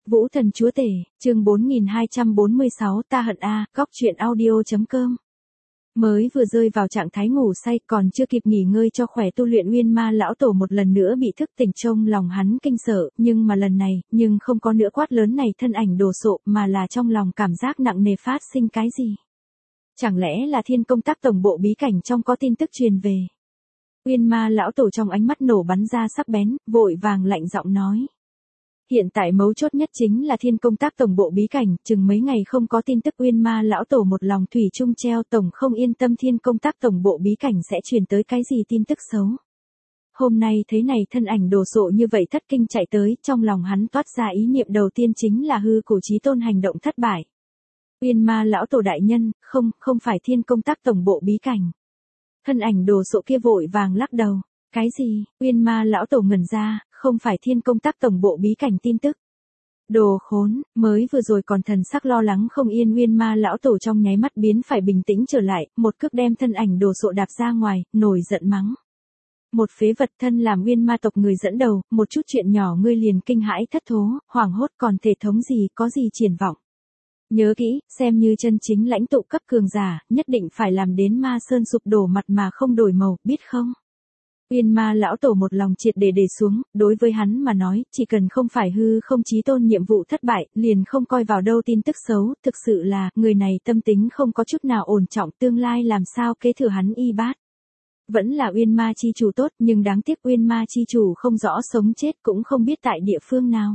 Vũ Thần Chúa Tể, chương 4246 ta hận a, góc truyện audio.com. Mới vừa rơi vào trạng thái ngủ say còn chưa kịp nghỉ ngơi cho khỏe tu luyện Nguyên Ma lão tổ một lần nữa bị thức tỉnh, trong lòng hắn kinh sợ, nhưng mà lần này, không có nữa quát lớn này thân ảnh đồ sộ mà là trong lòng cảm giác nặng nề phát sinh cái gì. Chẳng lẽ là Thiên Công Tác tổng bộ bí cảnh trong có tin tức truyền về. Nguyên Ma lão tổ trong ánh mắt nổ bắn ra sắc bén, vội vàng lạnh giọng nói. Hiện tại mấu chốt nhất chính là Thiên Công Tác tổng bộ bí cảnh, chừng mấy ngày không có tin tức. Nguyên Ma lão tổ một lòng thủy chung treo, tổng không yên tâm Thiên Công Tác tổng bộ bí cảnh sẽ truyền tới cái gì tin tức xấu. Hôm nay thấy này thân ảnh đồ sộ như vậy thất kinh chạy tới, trong lòng hắn toát ra ý niệm đầu tiên chính là hư cổ chí tôn hành động thất bại. Nguyên Ma lão tổ đại nhân, không phải Thiên Công Tác tổng bộ bí cảnh. Thân ảnh đồ sộ kia vội vàng lắc đầu. Cái gì? Nguyên Ma lão tổ ngẩn ra, không phải Thiên Công Tác tổng bộ bí cảnh tin tức. Đồ khốn, mới vừa rồi còn thần sắc lo lắng không yên Nguyên Ma lão tổ trong nháy mắt biến phải bình tĩnh trở lại, một cước đem thân ảnh đồ sộ đạp ra ngoài, nổi giận mắng. Một phế vật, thân làm Nguyên Ma tộc người dẫn đầu, một chút chuyện nhỏ ngươi liền kinh hãi thất thố, hoảng hốt, còn thể thống gì, có gì triển vọng. Nhớ kỹ, xem như chân chính lãnh tụ cấp cường giả, nhất định phải làm đến Ma Sơn sụp đổ mặt mà không đổi màu, biết không? Nguyên Ma lão tổ một lòng triệt để xuống, đối với hắn mà nói, chỉ cần không phải hư không chí tôn nhiệm vụ thất bại, liền không coi vào đâu tin tức xấu, thực sự là, người này tâm tính không có chút nào ổn trọng, tương lai làm sao kế thừa hắn y bát. Vẫn là Uyên Ma chi chủ tốt, nhưng đáng tiếc Uyên Ma chi chủ không rõ sống chết, cũng không biết tại địa phương nào.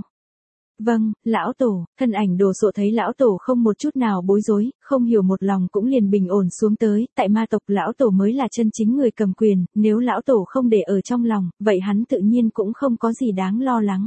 Vâng, lão tổ, thân ảnh đồ sộ thấy lão tổ không một chút nào bối rối, không hiểu một lòng cũng liền bình ổn xuống tới, tại ma tộc lão tổ mới là chân chính người cầm quyền, nếu lão tổ không để ở trong lòng, vậy hắn tự nhiên cũng không có gì đáng lo lắng.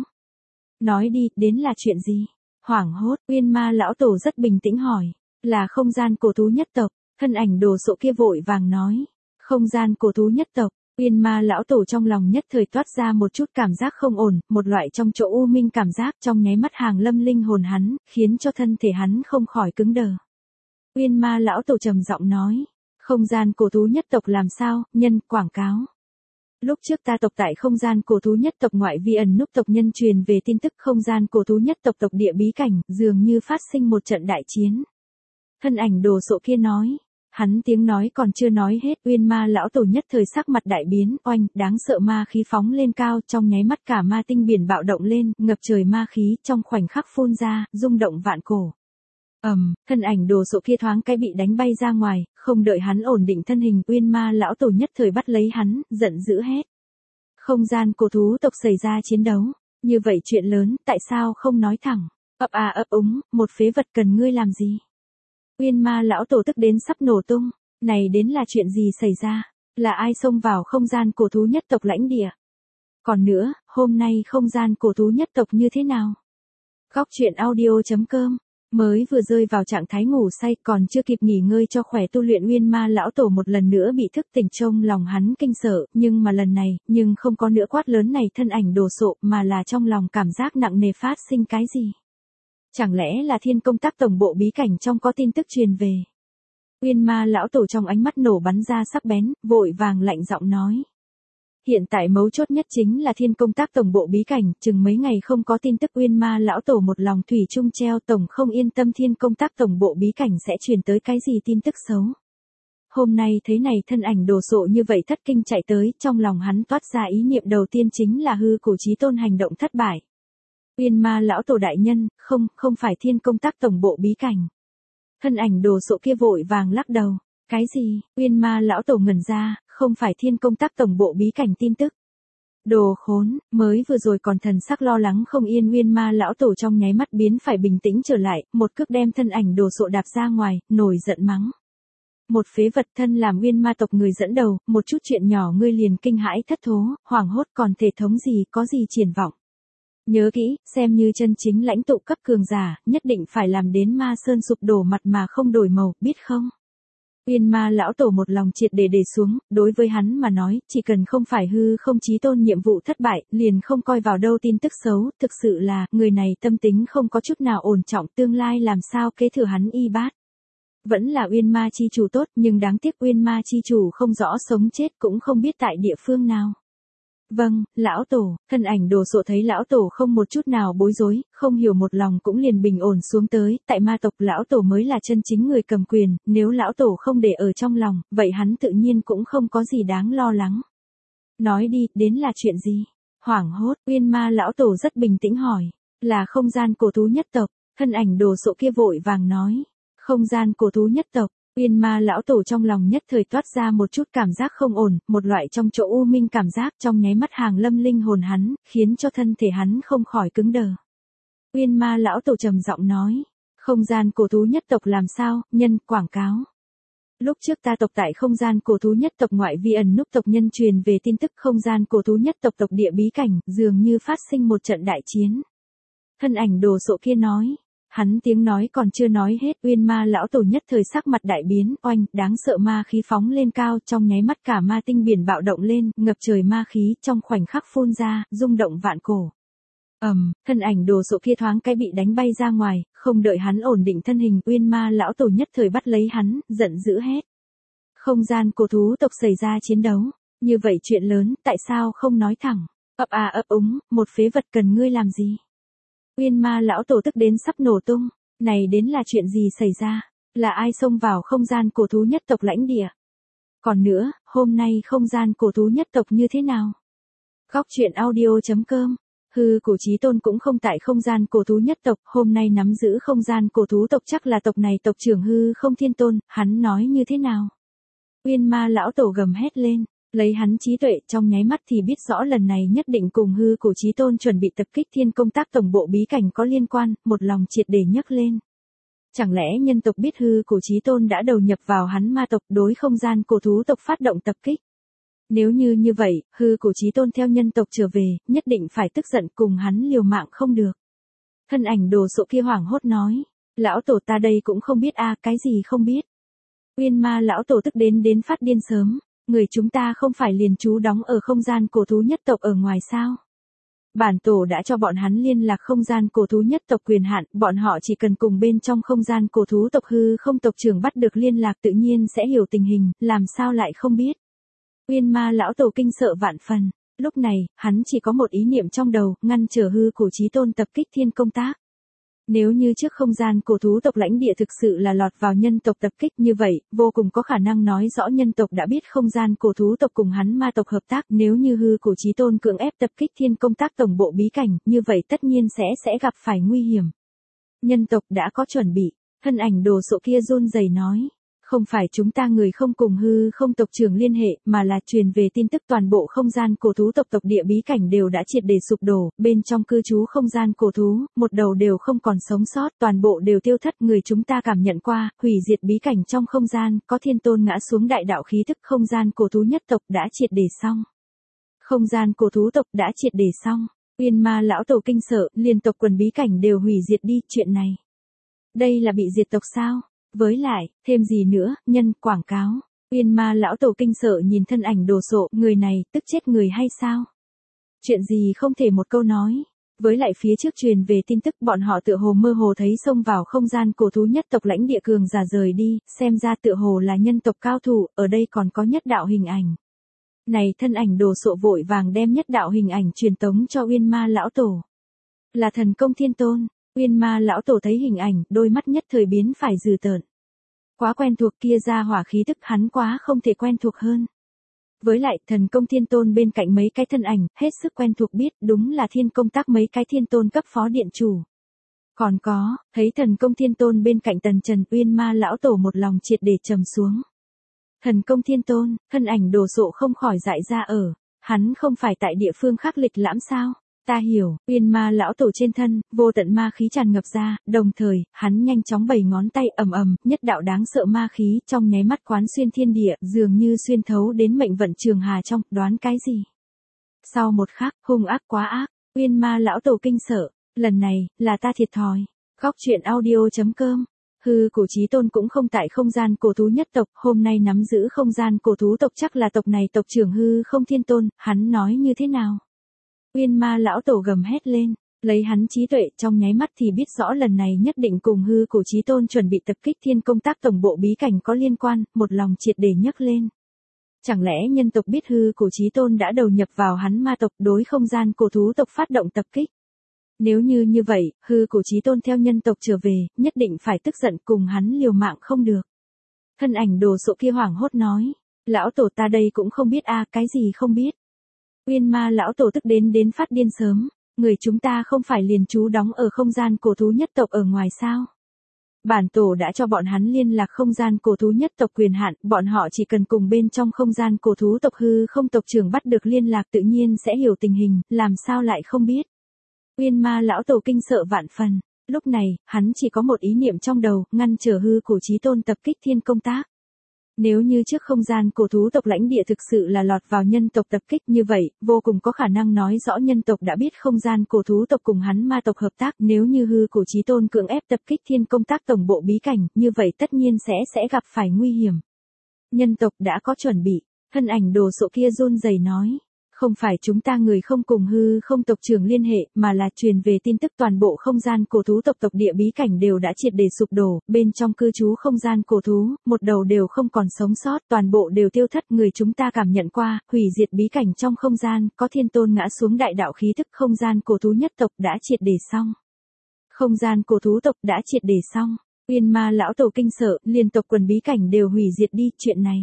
Nói đi, đến là chuyện gì? Hoảng hốt, Uyên Ma lão tổ rất bình tĩnh hỏi, là không gian cổ thú nhất tộc, thân ảnh đồ sộ kia vội vàng nói, không gian cổ thú nhất tộc. Uyên Ma lão tổ trong lòng nhất thời toát ra một chút cảm giác không ổn, một loại trong chỗ u minh cảm giác trong nháy mắt hàng lâm linh hồn hắn, khiến cho thân thể hắn không khỏi cứng đờ. Uyên Ma lão tổ trầm giọng nói, không gian cổ thú nhất tộc làm sao, nhân, quảng cáo. Lúc trước ta tộc tại không gian cổ thú nhất tộc ngoại vi ẩn núp tộc nhân truyền về tin tức không gian cổ thú nhất tộc tộc địa bí cảnh, dường như phát sinh một trận đại chiến. Thân ảnh đồ sộ kia nói. Hắn tiếng nói còn chưa nói hết, Uyên Ma lão tổ nhất thời sắc mặt đại biến, oanh, đáng sợ ma khí phóng lên cao, trong nháy mắt cả ma tinh biển bạo động lên, ngập trời ma khí, trong khoảnh khắc phun ra, rung động vạn cổ. Thân ảnh đồ sộ kia thoáng cái bị đánh bay ra ngoài, không đợi hắn ổn định thân hình, Uyên Ma lão tổ nhất thời bắt lấy hắn, giận dữ hét. Không gian cổ thú tộc xảy ra chiến đấu, như vậy chuyện lớn, tại sao không nói thẳng? Ấp à ấp úng, một phế vật cần ngươi làm gì? Uyên Ma lão tổ tức đến sắp nổ tung, này đến là chuyện gì xảy ra, là ai xông vào không gian cổ thú nhất tộc lãnh địa? Còn nữa, hôm nay không gian cổ thú nhất tộc như thế nào? Góc truyện audio.com, mới vừa rơi vào trạng thái ngủ say còn chưa kịp nghỉ ngơi cho khỏe tu luyện Uyên Ma lão tổ một lần nữa bị thức tỉnh, trong lòng hắn kinh sợ, nhưng mà lần này, không có nữa quát lớn này thân ảnh đồ sộ mà là trong lòng cảm giác nặng nề phát sinh cái gì. Chẳng lẽ là Thiên Công Tác tổng bộ bí cảnh trong có tin tức truyền về. Uyên Ma lão tổ trong ánh mắt nổ bắn ra sắc bén, vội vàng lạnh giọng nói. Hiện tại mấu chốt nhất chính là Thiên Công Tác tổng bộ bí cảnh, chừng mấy ngày không có tin tức. Uyên Ma lão tổ một lòng thủy chung treo, tổng không yên tâm Thiên Công Tác tổng bộ bí cảnh sẽ truyền tới cái gì tin tức xấu. Hôm nay thấy này thân ảnh đồ sộ như vậy thất kinh chạy tới, trong lòng hắn toát ra ý niệm đầu tiên chính là hư cổ chí tôn hành động thất bại. Uyên Ma lão tổ đại nhân, không phải Thiên Công Tác tổng bộ bí cảnh. Thân ảnh đồ sộ kia vội vàng lắc đầu. Cái gì? Uyên Ma lão tổ ngẩn ra, không phải Thiên Công Tác tổng bộ bí cảnh tin tức. Đồ khốn, mới vừa rồi còn thần sắc lo lắng không yên Uyên Ma lão tổ trong nháy mắt biến phải bình tĩnh trở lại, một cước đem thân ảnh đồ sộ đạp ra ngoài, nổi giận mắng. Một phế vật, thân làm Uyên Ma tộc người dẫn đầu, một chút chuyện nhỏ ngươi liền kinh hãi thất thố, hoảng hốt, còn thể thống gì, có gì triển vọng. Nhớ kỹ, xem như chân chính lãnh tụ cấp cường giả, nhất định phải làm đến Ma Sơn sụp đổ mặt mà không đổi màu, biết không? Uyên Ma lão tổ một lòng triệt để xuống, đối với hắn mà nói, chỉ cần không phải hư không chí tôn nhiệm vụ thất bại, liền không coi vào đâu tin tức xấu, thực sự là, người này tâm tính không có chút nào ổn trọng, tương lai làm sao kế thừa hắn y bát. Vẫn là Uyên Ma chi chủ tốt, nhưng đáng tiếc Uyên Ma chi chủ không rõ sống chết, cũng không biết tại địa phương nào. Vâng, lão tổ. Thân ảnh đồ sộ thấy lão tổ không một chút nào bối rối, không hiểu một lòng cũng liền bình ổn xuống tới, tại ma tộc lão tổ mới là chân chính người cầm quyền, nếu lão tổ không để ở trong lòng, vậy hắn tự nhiên cũng không có gì đáng lo lắng. Nói đi, đến là chuyện gì? Hoảng hốt, Uyên Ma lão tổ rất bình tĩnh hỏi, là không gian cổ thú nhất tộc. Thân ảnh đồ sộ kia vội vàng nói, không gian cổ thú nhất tộc. Uyên Ma lão tổ trong lòng nhất thời toát ra một chút cảm giác không ổn, một loại trong chỗ u minh cảm giác trong nháy mắt hàng lâm linh hồn hắn, khiến cho thân thể hắn không khỏi cứng đờ. Uyên Ma lão tổ trầm giọng nói, không gian cổ thú nhất tộc làm sao, nhân, quảng cáo. Lúc trước ta tộc tại không gian cổ thú nhất tộc ngoại vi ẩn núp tộc nhân truyền về tin tức không gian cổ thú nhất tộc tộc địa bí cảnh, dường như phát sinh một trận đại chiến. Thân ảnh đồ sộ kia nói. Hắn tiếng nói còn chưa nói hết, Uyên Ma lão tổ nhất thời sắc mặt đại biến, oanh, đáng sợ ma khí phóng lên cao, trong nháy mắt cả ma tinh biển bạo động lên, ngập trời ma khí trong khoảnh khắc phun ra, rung động vạn cổ. Thân ảnh đồ sộ kia thoáng cái bị đánh bay ra ngoài, không đợi hắn ổn định thân hình, Uyên Ma lão tổ nhất thời bắt lấy hắn, giận dữ hét. Không gian cổ thú tộc xảy ra chiến đấu, như vậy chuyện lớn, tại sao không nói thẳng? Ấp à ấp úng, một phế vật cần ngươi làm gì? Uyên Ma lão tổ tức đến sắp nổ tung, này đến là chuyện gì xảy ra, là ai xông vào không gian cổ thú nhất tộc lãnh địa? Còn nữa, hôm nay không gian cổ thú nhất tộc như thế nào? Góc truyện audio.com. Hư Cổ Chí Tôn cũng không tại không gian cổ thú nhất tộc, hôm nay nắm giữ không gian cổ thú tộc chắc là tộc này tộc trưởng Hư Không Thiên Tôn, hắn nói như thế nào? Uyên Ma lão tổ gầm hét lên. Lấy hắn trí tuệ trong nháy mắt thì biết rõ lần này nhất định cùng Hư Cổ Chí Tôn chuẩn bị tập kích thiên công tác tổng bộ bí cảnh có liên quan, một lòng triệt để nhấc lên. Chẳng lẽ nhân tộc biết Hư Cổ Chí Tôn đã đầu nhập vào hắn ma tộc đối không gian cổ thú tộc phát động tập kích? Nếu như vậy, Hư Cổ Chí Tôn theo nhân tộc trở về, nhất định phải tức giận cùng hắn liều mạng không được. Thân ảnh đồ sộ kia hoảng hốt nói, lão tổ ta đây cũng không biết cái gì không biết. Uyên Ma lão tổ tức đến phát điên sớm. Người chúng ta không phải liền trú đóng ở không gian cổ thú nhất tộc ở ngoài sao? Bản tổ đã cho bọn hắn liên lạc không gian cổ thú nhất tộc quyền hạn, bọn họ chỉ cần cùng bên trong không gian cổ thú tộc Hư Không tộc trưởng bắt được liên lạc tự nhiên sẽ hiểu tình hình, làm sao lại không biết. Uyên Ma lão tổ kinh sợ vạn phần, lúc này, hắn chỉ có một ý niệm trong đầu, ngăn trở Hư Cổ Chí Tôn tập kích thiên công tác. Nếu như trước không gian cổ thú tộc lãnh địa thực sự là lọt vào nhân tộc tập kích như vậy, vô cùng có khả năng nói rõ nhân tộc đã biết không gian cổ thú tộc cùng hắn ma tộc hợp tác, nếu như Hư Cổ Chí Tôn cưỡng ép tập kích thiên công tác tổng bộ bí cảnh, như vậy tất nhiên sẽ gặp phải nguy hiểm. Nhân tộc đã có chuẩn bị, thân ảnh đồ sộ kia run rẩy nói. Không phải chúng ta người không cùng Hư Không tộc trưởng liên hệ, mà là truyền về tin tức toàn bộ không gian cổ thú tộc tộc địa bí cảnh đều đã triệt để sụp đổ, bên trong cư trú không gian cổ thú, một đầu đều không còn sống sót, toàn bộ đều tiêu thất, người chúng ta cảm nhận qua, hủy diệt bí cảnh trong không gian, có thiên tôn ngã xuống đại đạo khí thức không gian cổ thú nhất tộc đã triệt để xong. Không gian cổ thú tộc đã triệt để xong, Uyên Ma lão tổ kinh sợ, liên tộc quần bí cảnh đều hủy diệt đi, chuyện này. Đây là bị diệt tộc sao? Với lại, thêm gì nữa, nhân, quảng cáo. Uyên Ma lão tổ kinh sợ nhìn thân ảnh đồ sộ, người này, tức chết người hay sao? Chuyện gì không thể một câu nói. Với lại phía trước truyền về tin tức bọn họ tựa hồ mơ hồ thấy xông vào không gian cổ thú nhất tộc lãnh địa cường giả rời đi, xem ra tựa hồ là nhân tộc cao thủ, ở đây còn có nhất đạo hình ảnh. Này thân ảnh đồ sộ vội vàng đem nhất đạo hình ảnh truyền tống cho Uyên Ma lão tổ. Là thần công thiên tôn. Uyên Ma lão tổ thấy hình ảnh, đôi mắt nhất thời biến phải dừ tợn. Quá quen thuộc kia ra hỏa khí tức hắn quá không thể quen thuộc hơn. Với lại, thần công thiên tôn bên cạnh mấy cái thân ảnh, hết sức quen thuộc biết, đúng là thiên công tác mấy cái thiên tôn cấp phó điện chủ. Còn có, thấy thần công thiên tôn bên cạnh tần trần, Uyên Ma lão tổ một lòng triệt để trầm xuống. Thần công thiên tôn, thân ảnh đồ sộ không khỏi dại ra hắn không phải tại địa phương khác lịch lãm sao? Ta hiểu, Uyên Ma lão tổ trên thân, vô tận ma khí tràn ngập ra, đồng thời, hắn nhanh chóng bày ngón tay nhất đạo đáng sợ ma khí trong nháy mắt quán xuyên thiên địa, dường như xuyên thấu đến mệnh vận trường hà trong, đoán cái gì? Sau một khắc, hung ác quá ác, Uyên Ma lão tổ kinh sợ, lần này, là ta thiệt thòi. Góc truyện audio.com. Hư Cổ Chí Tôn cũng không tại không gian cổ thú nhất tộc, hôm nay nắm giữ không gian cổ thú tộc chắc là tộc này tộc trưởng Hư Không Thiên Tôn, hắn nói như thế nào? Uyên Ma lão tổ gầm hét lên, lấy hắn trí tuệ trong nháy mắt thì biết rõ lần này nhất định cùng Hư Cổ Chí Tôn chuẩn bị tập kích thiên công tác tổng bộ bí cảnh có liên quan, một lòng triệt để nhấc lên. Chẳng lẽ nhân tộc biết hư cổ chí tôn đã đầu nhập vào hắn ma tộc đối không gian cổ thú tộc phát động tập kích? Nếu như vậy, hư cổ chí tôn theo nhân tộc trở về, nhất định phải tức giận cùng hắn liều mạng không được. Thân ảnh đồ sộ kia hoảng hốt nói. Lão tổ ta đây cũng không biết cái gì không biết. Uyên ma lão tổ tức đến phát điên sớm. Người chúng ta không phải liền trú đóng ở không gian cổ thú nhất tộc ở ngoài sao? Bản tổ đã cho bọn hắn liên lạc không gian cổ thú nhất tộc quyền hạn, bọn họ chỉ cần cùng bên trong không gian cổ thú tộc hư không tộc trưởng bắt được liên lạc tự nhiên sẽ hiểu tình hình, làm sao lại không biết. Uyên ma lão tổ kinh sợ vạn phần, lúc này, hắn chỉ có một ý niệm trong đầu, ngăn trở hư cổ chí tôn tập kích thiên công tác. Nếu như trước không gian cổ thú tộc lãnh địa thực sự là lọt vào nhân tộc tập kích như vậy, vô cùng có khả năng nói rõ nhân tộc đã biết không gian cổ thú tộc cùng hắn ma tộc hợp tác. Nếu như hư cổ chí tôn cưỡng ép tập kích thiên công tác tổng bộ bí cảnh, như vậy tất nhiên sẽ gặp phải nguy hiểm. Nhân tộc đã có chuẩn bị, thân ảnh đồ sộ kia run rẩy nói. Không phải chúng ta người không cùng hư không tộc trưởng liên hệ, mà là truyền về tin tức toàn bộ không gian cổ thú tộc địa bí cảnh đều đã triệt để sụp đổ, bên trong cư trú không gian cổ thú, một đầu đều không còn sống sót, toàn bộ đều tiêu thất. Người chúng ta cảm nhận qua, hủy diệt bí cảnh trong không gian, có thiên tôn ngã xuống đại đạo khí tức không gian cổ thú nhất tộc đã triệt để xong. Không gian cổ thú tộc đã triệt để xong, Uyên ma lão tổ kinh sợ, liên tộc quần bí cảnh đều hủy diệt đi, chuyện này.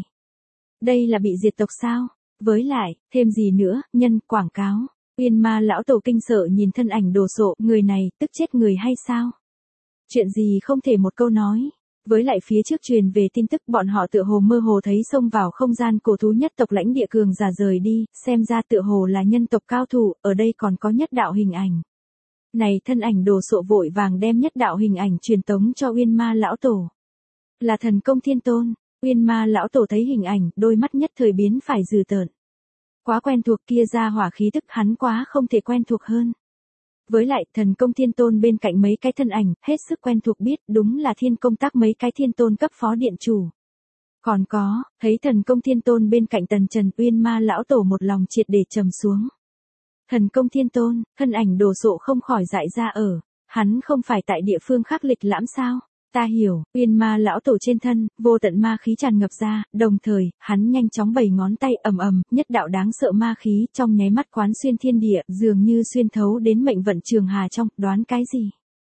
Đây là bị diệt tộc sao? Với lại, thêm gì nữa, nhân, quảng cáo. Uyên ma lão tổ kinh sợ nhìn thân ảnh đồ sộ, người này, tức chết người hay sao? Chuyện gì không thể một câu nói. Với lại phía trước truyền về tin tức bọn họ tựa hồ mơ hồ thấy xông vào không gian cổ thú nhất tộc lãnh địa cường giả rời đi, xem ra tựa hồ là nhân tộc cao thủ, ở đây còn có nhất đạo hình ảnh. Này thân ảnh đồ sộ vội vàng đem nhất đạo hình ảnh truyền tống cho Uyên ma lão tổ. Là thần công thiên tôn. Uyên ma lão tổ thấy hình ảnh, đôi mắt nhất thời biến phải dừ tợn. Quá quen thuộc kia ra hỏa khí tức hắn quá không thể quen thuộc hơn. Với lại, thần công thiên tôn bên cạnh mấy cái thân ảnh, hết sức quen thuộc biết đúng là thiên công tác mấy cái thiên tôn cấp phó điện chủ. Còn có, thấy thần công thiên tôn bên cạnh tần trần, Uyên ma lão tổ một lòng triệt để trầm xuống. Thần công thiên tôn, thân ảnh đồ sộ không khỏi dại ra ở, hắn không phải tại địa phương khác lịch lãm sao? Ta hiểu, Uyên ma lão tổ trên thân, vô tận ma khí tràn ngập ra, đồng thời, hắn nhanh chóng bày ngón tay ầm, nhất đạo đáng sợ ma khí trong nháy mắt quán xuyên thiên địa, dường như xuyên thấu đến mệnh vận trường hà trong, đoán cái gì?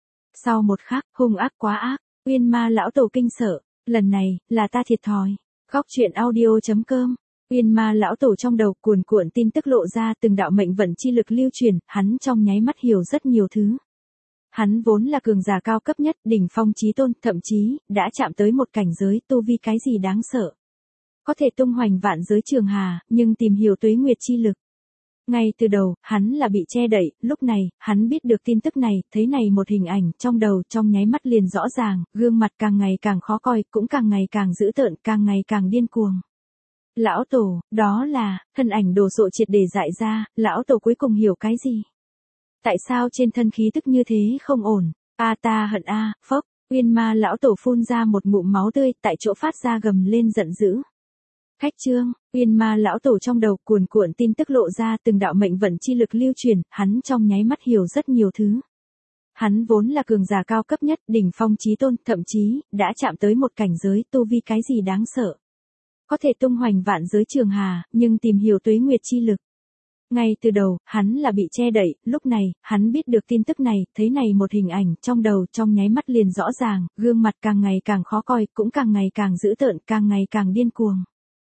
Sau một khắc, hung ác quá ác, Uyên ma lão tổ kinh sợ, lần này, là ta thiệt thòi. Góc truyện audio.com. Uyên ma lão tổ trong đầu cuồn cuộn tin tức lộ ra, từng đạo mệnh vận chi lực lưu truyền, hắn trong nháy mắt hiểu rất nhiều thứ. Hắn vốn là cường giả cao cấp nhất, đỉnh phong chí tôn, thậm chí, đã chạm tới một cảnh giới tu vi cái gì đáng sợ. Có thể tung hoành vạn giới trường hà, nhưng tìm hiểu tuế nguyệt chi lực. Ngay từ đầu, hắn là bị che đậy, lúc này, hắn biết được tin tức này, thấy này một hình ảnh, trong đầu, trong nháy mắt liền rõ ràng, gương mặt càng ngày càng khó coi, cũng càng ngày càng dữ tợn, càng ngày càng điên cuồng. Lão tổ, đó là, thân ảnh đồ sộ triệt để dại ra, lão tổ cuối cùng hiểu cái gì? Tại sao trên thân khí tức như thế không ổn? Ta hận phốc, Uyên ma lão tổ phun ra một ngụm máu tươi, tại chỗ phát ra gầm lên giận dữ. Khách trương, Uyên ma lão tổ trong đầu cuồn cuộn tin tức lộ ra, từng đạo mệnh vận chi lực lưu truyền, hắn trong nháy mắt hiểu rất nhiều thứ. Hắn vốn là cường giả cao cấp nhất, đỉnh phong chí tôn, thậm chí, đã chạm tới một cảnh giới tu vi cái gì đáng sợ. Có thể tung hoành vạn giới trường hà, nhưng tìm hiểu tuế nguyệt chi lực. Ngay từ đầu, hắn là bị che đậy, lúc này, hắn biết được tin tức này, thấy này một hình ảnh, trong đầu, trong nháy mắt liền rõ ràng, gương mặt càng ngày càng khó coi, cũng càng ngày càng dữ tợn, càng ngày càng điên cuồng.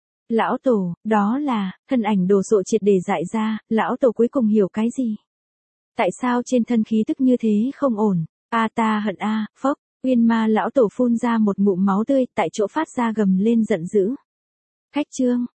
Lão tổ, đó là, thân ảnh đồ sộ triệt để dại ra, lão tổ cuối cùng hiểu cái gì? Tại sao trên thân khí tức như thế không ổn? Ta hận phốc, Uyên ma lão tổ phun ra một ngụm máu tươi, tại chỗ phát ra gầm lên giận dữ. Khách trương,